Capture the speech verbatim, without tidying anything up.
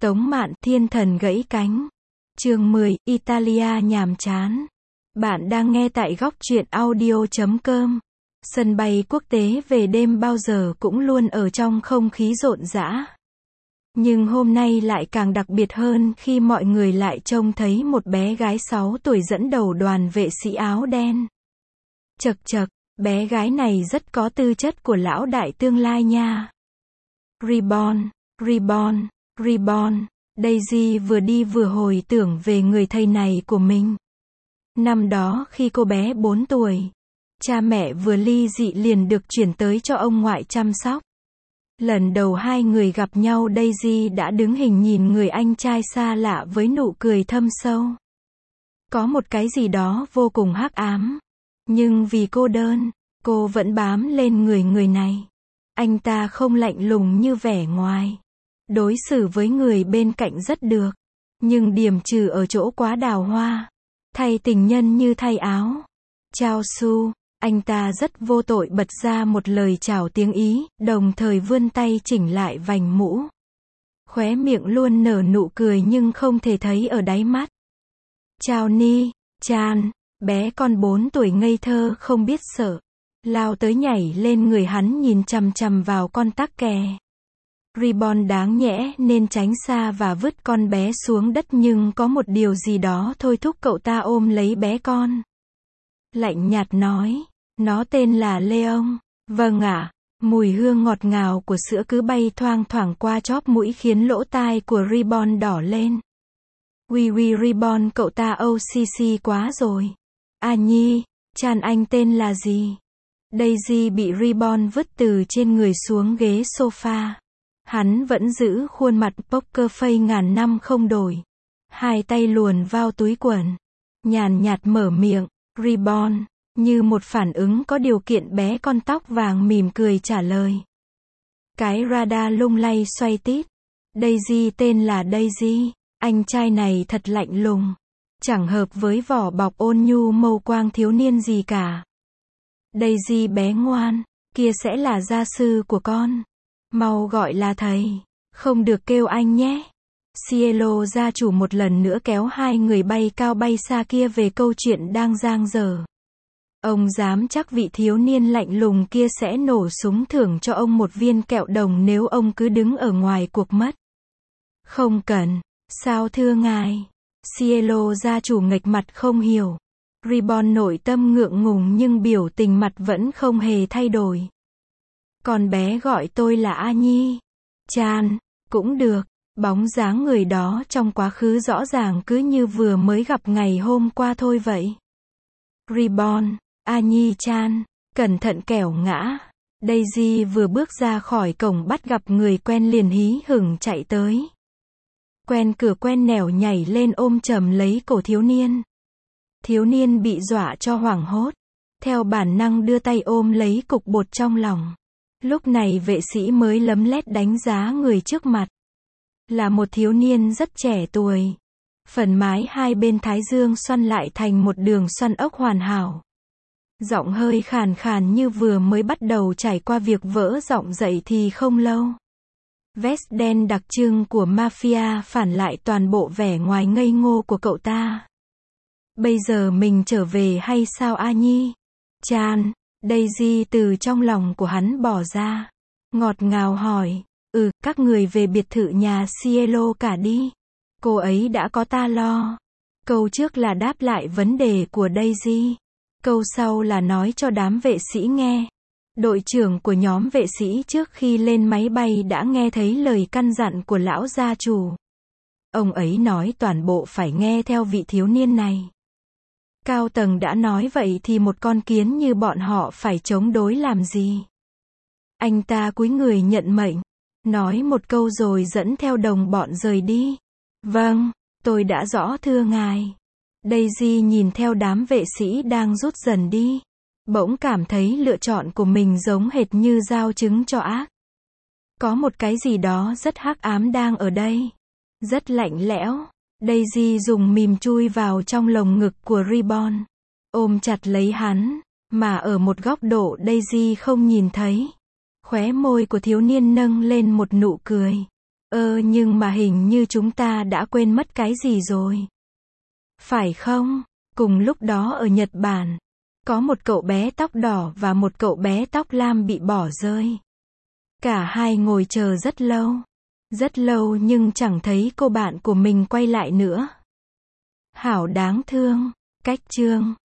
Tống Mạn, thiên thần gãy cánh. Chương mười, Italia nhàm chán. Bạn đang nghe tại góc truyện audio chấm com. Sân bay quốc tế về đêm bao giờ cũng luôn ở trong không khí rộn rã. Nhưng hôm nay lại càng đặc biệt hơn khi mọi người lại trông thấy một bé gái sáu tuổi dẫn đầu đoàn vệ sĩ áo đen. Chậc chậc, bé gái này rất có tư chất của lão đại tương lai nha. Reborn, Reborn, Reborn. Daisy vừa đi vừa hồi tưởng về người thầy này của mình. Năm đó khi cô bé bốn tuổi, cha mẹ vừa ly dị liền được chuyển tới cho ông ngoại chăm sóc. Lần đầu hai người gặp nhau, Daisy đã đứng hình nhìn người anh trai xa lạ với nụ cười thâm sâu. Có một cái gì đó vô cùng hắc ám. Nhưng vì cô đơn, cô vẫn bám lên người người này. Anh ta không lạnh lùng như vẻ ngoài. Đối xử với người bên cạnh rất được. Nhưng điểm trừ ở chỗ quá đào hoa. Thay tình nhân như thay áo. Chao Su, anh ta rất vô tội bật ra một lời chào tiếng Ý, đồng thời vươn tay chỉnh lại vành mũ. Khóe miệng luôn nở nụ cười nhưng không thể thấy ở đáy mắt. Chào Ni, Chan, bé con bốn tuổi ngây thơ không biết sợ. Lao tới nhảy lên người hắn nhìn chằm chằm vào con tắc kè. Reborn đáng nhẽ nên tránh xa và vứt con bé xuống đất, nhưng có một điều gì đó thôi thúc cậu ta ôm lấy bé con. Lạnh nhạt nói, nó tên là Leon. Vâng ạ. Mùi hương ngọt ngào của sữa cứ bay thoang thoảng qua chóp mũi khiến lỗ tai của Reborn đỏ lên. Ui ui Reborn, cậu ta ô xê xê quá rồi. À Nhi, Chan anh tên là gì? Daisy bị Reborn vứt từ trên người xuống ghế sofa. Hắn vẫn giữ khuôn mặt poker face ngàn năm không đổi. Hai tay luồn vào túi quần. Nhàn nhạt mở miệng, Reborn. Như một phản ứng có điều kiện, bé con tóc vàng mỉm cười trả lời. Cái radar lung lay xoay tít. Daisy tên là Daisy. Anh trai này thật lạnh lùng. Chẳng hợp với vỏ bọc ôn nhu mâu quang thiếu niên gì cả. Daisy bé ngoan, kia sẽ là gia sư của con. Mau gọi là thầy, không được kêu anh nhé. Cielo gia chủ một lần nữa kéo hai người bay cao bay xa kia về câu chuyện đang dang dở. Ông dám chắc vị thiếu niên lạnh lùng kia sẽ nổ súng thưởng cho ông một viên kẹo đồng nếu ông cứ đứng ở ngoài cuộc mất. Không cần, sao thưa ngài? Cielo gia chủ nghệch mặt không hiểu. Reborn nội tâm ngượng ngùng nhưng biểu tình mặt vẫn không hề thay đổi. Con bé gọi tôi là A Nhi. Chan, cũng được. Bóng dáng người đó trong quá khứ rõ ràng cứ như vừa mới gặp ngày hôm qua thôi vậy. Reborn, A Nhi Chan, cẩn thận kẻo ngã. Daisy vừa bước ra khỏi cổng bắt gặp người quen liền hí hửng chạy tới. Quen cửa quen nẻo nhảy lên ôm chầm lấy cổ thiếu niên. Thiếu niên bị dọa cho hoảng hốt. Theo bản năng đưa tay ôm lấy cục bột trong lòng. Lúc này vệ sĩ mới lấm lét đánh giá người trước mặt. Là một thiếu niên rất trẻ tuổi. Phần mái hai bên thái dương xoăn lại thành một đường xoăn ốc hoàn hảo. Giọng hơi khàn khàn như vừa mới bắt đầu trải qua việc vỡ giọng dậy thì không lâu. Vest đen đặc trưng của mafia phản lại toàn bộ vẻ ngoài ngây ngô của cậu ta. Bây giờ mình trở về hay sao A Nhi? Chan, Daisy từ trong lòng của hắn bỏ ra. Ngọt ngào hỏi, ừ, các người về biệt thự nhà Cielo cả đi. Cô ấy đã có ta lo. Câu trước là đáp lại vấn đề của Daisy. Câu sau là nói cho đám vệ sĩ nghe. Đội trưởng của nhóm vệ sĩ trước khi lên máy bay đã nghe thấy lời căn dặn của lão gia chủ. Ông ấy nói toàn bộ phải nghe theo vị thiếu niên này. Cao tầng đã nói vậy thì một con kiến như bọn họ phải chống đối làm gì? Anh ta cúi người nhận mệnh. Nói một câu rồi dẫn theo đồng bọn rời đi. Vâng, tôi đã rõ thưa ngài. Daisy nhìn theo đám vệ sĩ đang rút dần đi. Bỗng cảm thấy lựa chọn của mình giống hệt như giao trứng cho ác. Có một cái gì đó rất hắc ám đang ở đây. Rất lạnh lẽo. Daisy dùng mìm chui vào trong lồng ngực của Reborn. Ôm chặt lấy hắn. Mà ở một góc độ Daisy không nhìn thấy. Khóe môi của thiếu niên nâng lên một nụ cười. Ơ nhưng mà hình như chúng ta đã quên mất cái gì rồi. Phải không? Cùng lúc đó ở Nhật Bản, có một cậu bé tóc đỏ và một cậu bé tóc lam bị bỏ rơi. Cả hai ngồi chờ rất lâu. Rất lâu nhưng chẳng thấy cô bạn của mình quay lại nữa. Hảo đáng thương. Cách chương